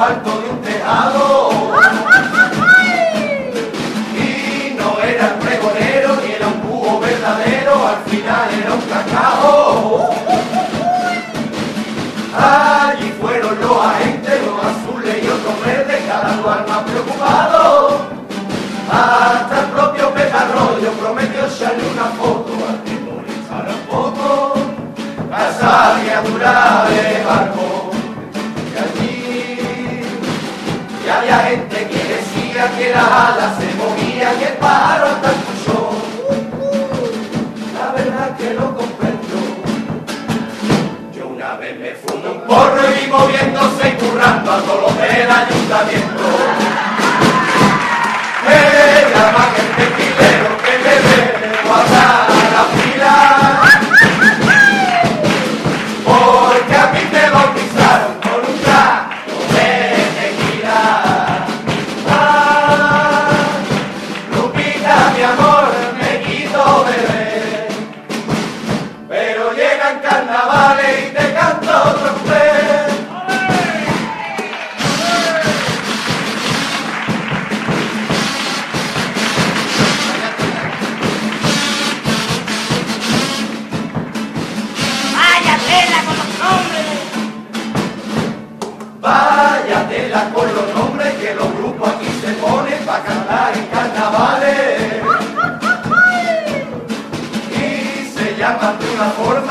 alto de un tejado. Y no era el pregonero ni era un búho verdadero, al final era un cacao. Allí fueron los agentes, los azules y otros verdes, cada lugar más preocupado. Hasta el propio Petarroyo prometió echarle una foto al que molestara un poco. Casa criatura de barco. Y había gente que decía que las alas se movían y el pájaro hasta escuchó. La verdad que lo comprendo. Yo una vez me fumé un porro y vi moviéndose y currando a todos los del ayuntamiento. Era más que el tequilero que le debo atrás a la fila. Porque a mí me bautizaron con un trago de tequila. Ah, Lupita, mi amor, me quito beber. Pero llegan carnavales y te canto otro cuplé. Vaya tela con los nombres que los grupos aquí se ponen para cantar en carnavales. Y se llaman de una forma